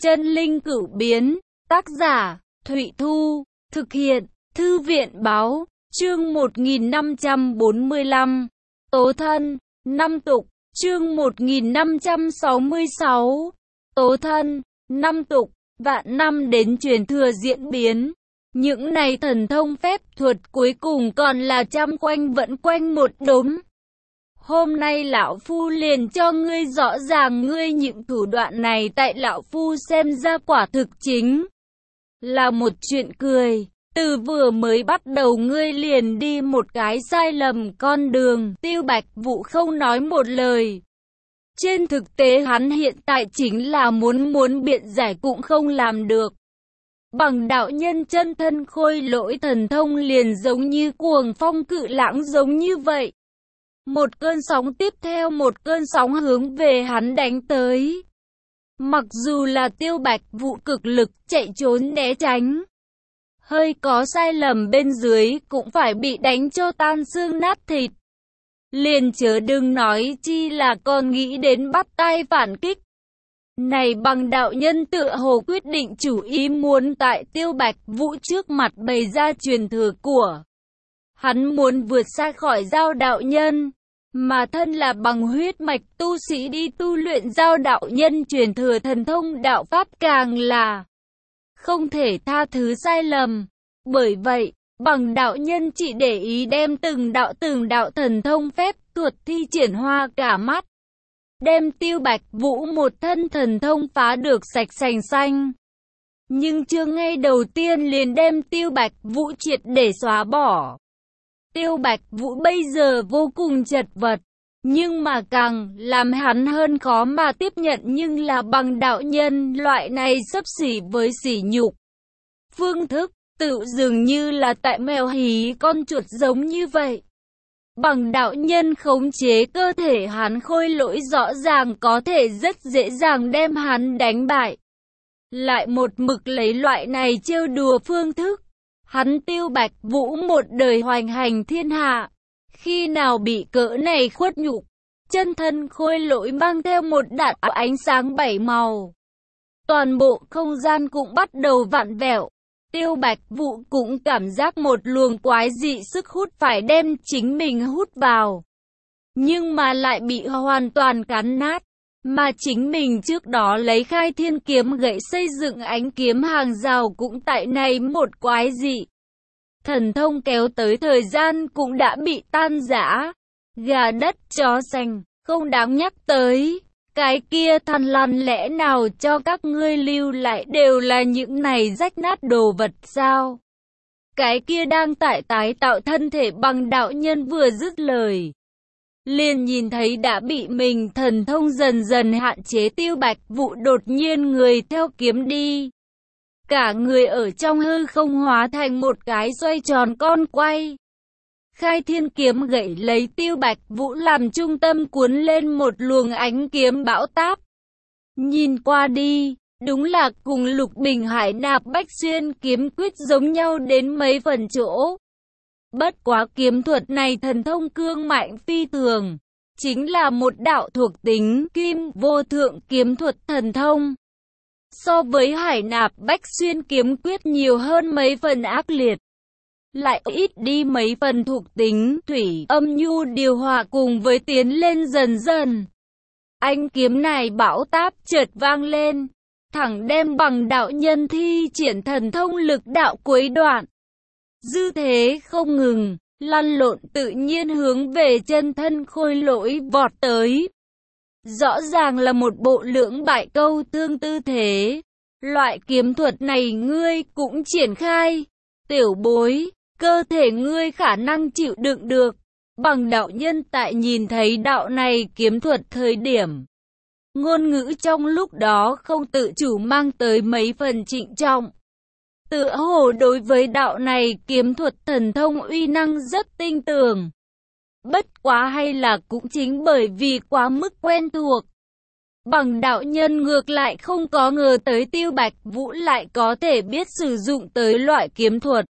Chân linh cửu biến, tác giả, Thụy Thu, thực hiện, Thư viện báo, chương 1545, Tố thân, năm tục, chương 1566, Tố thân, năm tục, vạn năm đến truyền thừa diễn biến. Những này thần thông phép thuật cuối cùng còn là trăm quanh vẫn quanh một đốm. Hôm nay lão phu liền cho ngươi rõ ràng ngươi những thủ đoạn này tại lão phu xem ra quả thực chính là một chuyện cười. Từ vừa mới bắt đầu ngươi liền đi một cái sai lầm con đường. Tiêu Bạch Vũ không nói một lời. Trên thực tế hắn hiện tại chính là muốn biện giải cũng không làm được. Bằng đạo nhân chân thân khôi lỗi thần thông liền giống như cuồng phong cự lãng giống như vậy. Một cơn sóng tiếp theo một cơn sóng hướng về hắn đánh tới. Mặc dù là Tiêu Bạch Vũ cực lực chạy trốn né tránh, hơi có sai lầm bên dưới cũng phải bị đánh cho tan xương nát thịt. Liền chớ đừng nói chi là còn nghĩ đến bắt tay phản kích. Này bằng đạo nhân tựa hồ quyết định chủ ý muốn tại Tiêu Bạch Vũ trước mặt bày ra truyền thừa của hắn, muốn vượt xa khỏi Giao đạo nhân, mà thân là bằng huyết mạch tu sĩ đi tu luyện Giao đạo nhân truyền thừa thần thông đạo pháp càng là không thể tha thứ sai lầm. Bởi vậy, bằng đạo nhân chỉ để ý đem từng đạo thần thông phép thuật thi triển hoa cả mắt, đem Tiêu Bạch Vũ một thân thần thông phá được sạch sành xanh. Nhưng chưa ngay đầu tiên liền đem Tiêu Bạch Vũ triệt để xóa bỏ. Tiêu Bạch Vũ bây giờ vô cùng chật vật, nhưng mà càng làm hắn hơn khó mà tiếp nhận nhưng là bằng đạo nhân loại này xấp xỉ với sỉ nhục. Phương thức, tự dường như là tại mèo hí con chuột giống như vậy. Bằng đạo nhân khống chế cơ thể hắn khôi lỗi rõ ràng có thể rất dễ dàng đem hắn đánh bại. Lại một mực lấy loại này trêu đùa phương thức. Hắn Tiêu Bạch Vũ một đời hoành hành thiên hạ, khi nào bị cỡ này khuất nhục. Chân thân khôi lỗi mang theo một đạo ánh sáng bảy màu. Toàn bộ không gian cũng bắt đầu vặn vẹo. Tiêu Bạch Vũ cũng cảm giác một luồng quái dị sức hút phải đem chính mình hút vào. Nhưng mà lại bị hoàn toàn cắn nát. Mà chính mình trước đó lấy khai thiên kiếm gậy xây dựng ánh kiếm hàng rào cũng tại này một quái dị thần thông kéo tới thời gian cũng đã bị tan rã. Gà đất chó sành, không đáng nhắc tới. Cái kia Thằn Lằn lẽ nào cho các ngươi lưu lại đều là những này rách nát đồ vật sao? Cái kia đang tại tái tạo thân thể bằng đạo nhân vừa dứt lời, liền nhìn thấy đã bị mình thần thông dần dần hạn chế Tiêu Bạch Vũ đột nhiên người theo kiếm đi. Cả người ở trong hư không hóa thành một cái xoay tròn con quay. Khai thiên kiếm gậy lấy Tiêu Bạch Vũ làm trung tâm cuốn lên một luồng ánh kiếm bão táp. Nhìn qua đi, đúng là cùng Lục Bình Hải Nạp Bách Xuyên kiếm quyết giống nhau đến mấy phần chỗ. Bất quá kiếm thuật này thần thông cương mạnh phi thường, chính là một đạo thuộc tính kim vô thượng kiếm thuật thần thông. So với Hải Nạp Bách Xuyên kiếm quyết nhiều hơn mấy phần ác liệt, lại ít đi mấy phần thuộc tính thủy âm nhu điều hòa cùng với tiến lên dần dần. Ánh kiếm này bão táp chợt vang lên, thẳng đem bằng đạo nhân thi triển thần thông lực đạo cuối đoạn. Dư thế không ngừng, lăn lộn tự nhiên hướng về chân thân khôi lỗi vọt tới. Rõ ràng là một bộ lưỡng bại câu thương tư thế. Loại kiếm thuật này ngươi cũng triển khai. Tiểu bối, cơ thể ngươi khả năng chịu đựng được. Bằng đạo nhân tại nhìn thấy đạo này kiếm thuật thời điểm, ngôn ngữ trong lúc đó không tự chủ mang tới mấy phần trịnh trọng. Tựa hồ đối với đạo này kiếm thuật thần thông uy năng rất tinh tường. Bất quá hay là cũng chính bởi vì quá mức quen thuộc. Bằng đạo nhân ngược lại không có ngờ tới Tiêu Bạch Vũ lại có thể biết sử dụng tới loại kiếm thuật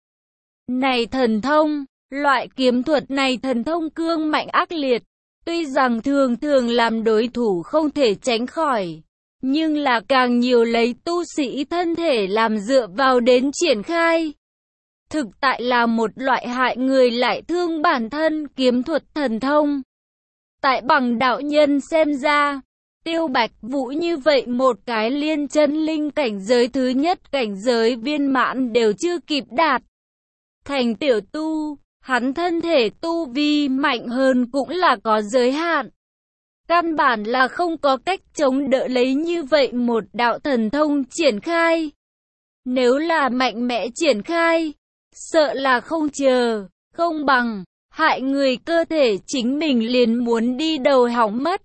này thần thông. Loại kiếm thuật này thần thông cương mạnh ác liệt, tuy rằng thường thường làm đối thủ không thể tránh khỏi. nhưng là càng nhiều lấy tu sĩ thân thể làm dựa vào đến triển khai. Thực tại là một loại hại người lại thương bản thân kiếm thuật thần thông. Tại Bằng đạo nhân xem ra, Tiêu Bạch Vũ như vậy một cái liên chân linh cảnh giới thứ nhất cảnh giới viên mãn đều chưa kịp đạt. Thành tiểu tu, hắn thân thể tu vi mạnh hơn cũng là có giới hạn. Căn bản là không có cách chống đỡ lấy như vậy một đạo thần thông triển khai. Nếu là mạnh mẽ triển khai, sợ là không chờ, không bằng, hại người cơ thể chính mình liền muốn đi đầu hỏng mất.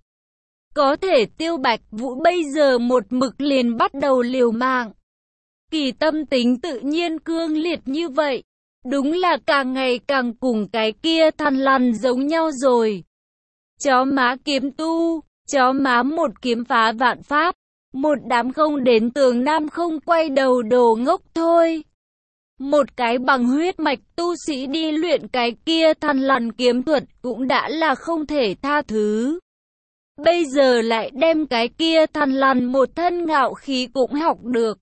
Có thể Tiêu Bạch Vũ bây giờ một mực liền bắt đầu liều mạng. Kỳ tâm tính tự nhiên cương liệt như vậy, đúng là càng ngày càng cùng cái kia Thằn Lằn giống nhau rồi. Chó má kiếm tu, chó má một kiếm phá vạn pháp, một đám không đến tường nam không quay đầu đồ ngốc thôi. Một cái bằng huyết mạch tu sĩ đi luyện cái kia Thằn Lằn kiếm thuật cũng đã là không thể tha thứ. Bây giờ lại đem cái kia Thằn Lằn một thân ngạo khí cũng học được.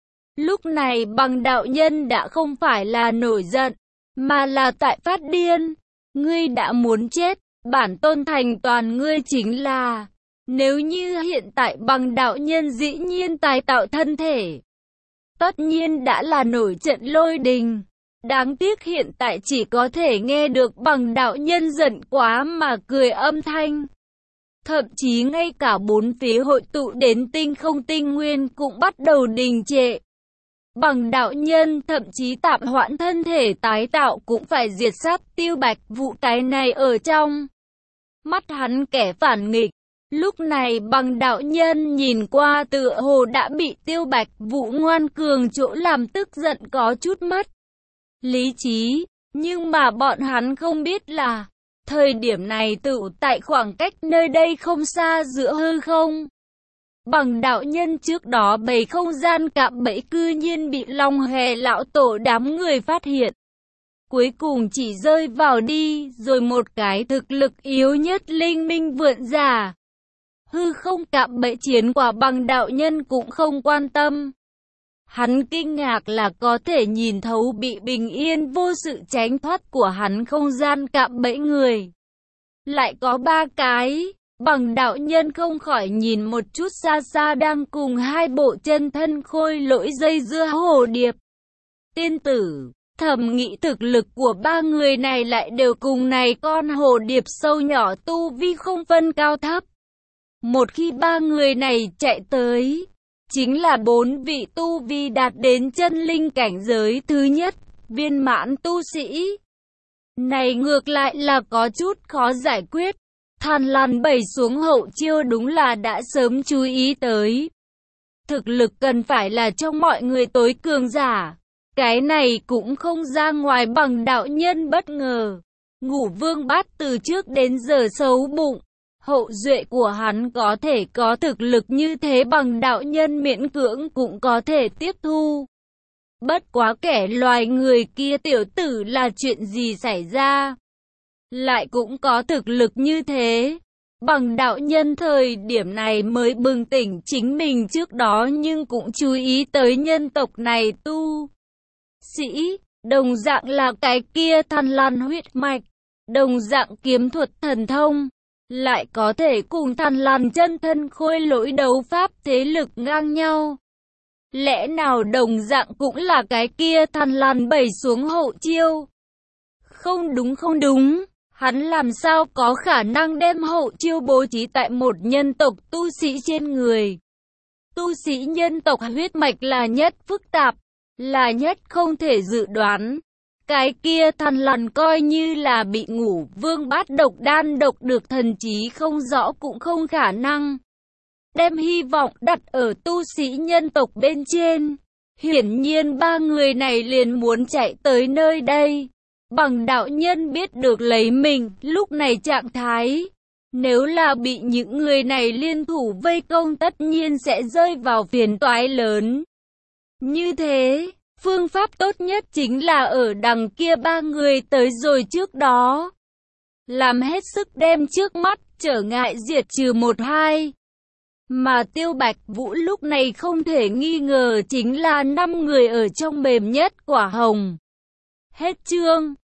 Lúc này Bằng đạo nhân đã không phải là nổi giận, mà là tại phát điên. Ngươi đã muốn chết, bản tôn thành toàn ngươi chính là. Nếu như hiện tại Bằng đạo nhân dĩ nhiên tái tạo thân thể, tất nhiên đã là nổi trận lôi đình. Đáng tiếc hiện tại chỉ có thể nghe được Bằng đạo nhân giận quá mà cười âm thanh. Thậm chí ngay cả bốn phía hội tụ đến tinh không tinh nguyên cũng bắt đầu đình trệ. Bằng đạo nhân thậm chí tạm hoãn thân thể tái tạo cũng phải diệt sát Tiêu Bạch Vũ cái này ở trong mắt hắn kẻ phản nghịch. Lúc này Bằng đạo nhân nhìn qua tựa hồ đã bị Tiêu Bạch Vũ ngoan cường chỗ làm tức giận có chút mất lý trí, nhưng mà bọn hắn không biết là thời điểm này tự tại khoảng cách nơi đây không xa giữa hư không. Bằng đạo nhân trước đó bày không gian cạm bẫy cư nhiên bị Long Hề lão tổ đám người phát hiện. Cuối cùng chỉ rơi vào đi rồi một cái thực lực yếu nhất linh minh vượn giả. Hư không cạm bẫy chiến quả Bằng đạo nhân cũng không quan tâm. Hắn kinh ngạc là có thể nhìn thấu bị bình yên vô sự tránh thoát của hắn không gian cạm bẫy người. Lại có ba cái. Bằng đạo nhân không khỏi nhìn một chút xa xa đang cùng hai bộ chân thân khôi lỗi dây dưa hồ điệp. Tiên tử, thầm nghĩ thực lực của ba người này lại đều cùng này con hồ điệp sâu nhỏ tu vi không phân cao thấp. Một khi ba người này chạy tới, chính là bốn vị tu vi đạt đến chân linh cảnh giới thứ nhất, viên mãn tu sĩ. Này ngược lại là có chút khó giải quyết. Thằn Lằn bày xuống hậu chiêu đúng là đã sớm chú ý tới. Thực lực cần phải là trong mọi người tối cường giả. Cái này cũng không ra ngoài Bằng đạo nhân bất ngờ. Ngũ Vương Bát từ trước đến giờ xấu bụng. Hậu duệ của hắn có thể có thực lực như thế Bằng đạo nhân miễn cưỡng cũng có thể tiếp thu. Bất quá kẻ loài người kia tiểu tử là chuyện gì xảy ra? Lại cũng có thực lực như thế. Bằng đạo nhân thời điểm này mới bừng tỉnh chính mình trước đó nhưng cũng chú ý tới nhân tộc này tu sĩ, đồng dạng là cái kia Thằn Lằn huyết mạch, đồng dạng kiếm thuật thần thông, lại có thể cùng Thằn Lằn chân thân khôi lỗi đấu pháp thế lực ngang nhau. Lẽ nào đồng dạng cũng là cái kia Thằn Lằn bày xuống hậu chiêu? Không đúng không đúng. Hắn làm sao có khả năng đem hậu chiêu bố trí tại một nhân tộc tu sĩ trên người? Tu sĩ nhân tộc huyết mạch là nhất phức tạp, là nhất không thể dự đoán. Cái kia Thằn Lằn coi như là bị Ngũ Vương Bát độc đan độc được thần trí không rõ cũng không khả năng đem hy vọng đặt ở tu sĩ nhân tộc bên trên. Hiển nhiên ba người này liền muốn chạy tới nơi đây. Bằng đạo nhân biết được lấy mình lúc này trạng thái, nếu là bị những người này liên thủ vây công tất nhiên sẽ rơi vào phiền toái lớn. Như thế, phương pháp tốt nhất chính là ở đằng kia ba người tới rồi trước đó, làm hết sức đem trước mắt trở ngại diệt trừ một hai. Mà Tiêu Bạch Vũ lúc này không thể nghi ngờ chính là 5 người ở trong mềm nhất quả hồng. Hết chương.